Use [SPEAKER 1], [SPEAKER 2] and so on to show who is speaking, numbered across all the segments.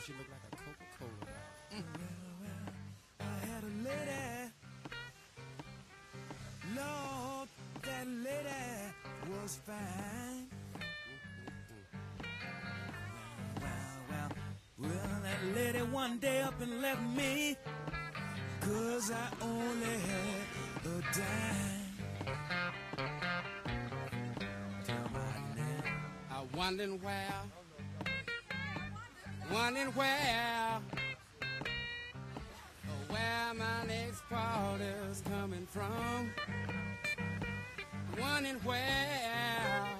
[SPEAKER 1] she looked like a Coca-Cola.
[SPEAKER 2] Well, I had a lady. Lord, that lady was fine. Well, that lady one day up and left me, 'cause I only had a dime. Tell my name.
[SPEAKER 1] I wondering where my next quarter's coming from. Wondering where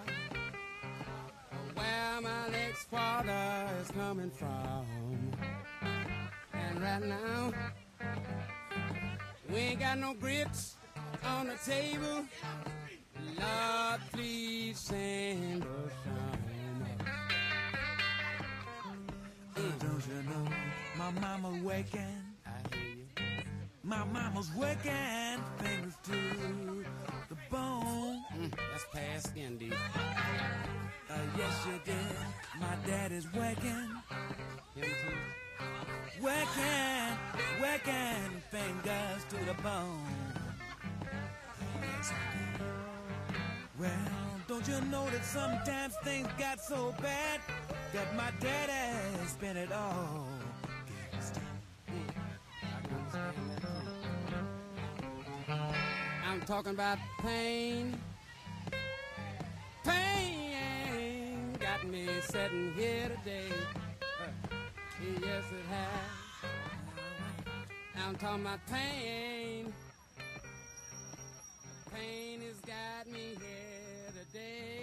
[SPEAKER 1] my next quarter is coming from. And right now, we ain't got no grits on the table. Lord, please send us some.
[SPEAKER 2] Don't you know my mama's waking?
[SPEAKER 1] I hear you.
[SPEAKER 2] My mama's waking fingers to the bone.
[SPEAKER 1] That's past skin deep.
[SPEAKER 2] Yes, you did. My daddy's waking.
[SPEAKER 1] Him too.
[SPEAKER 2] Waking fingers to the bone. Yes, I did. Well, don't you know that sometimes things got so bad that my daddy spent it all?
[SPEAKER 1] I'm talking about pain. Pain got me sitting here today. Yes, it has. I'm talking about pain. Pain has got me here today.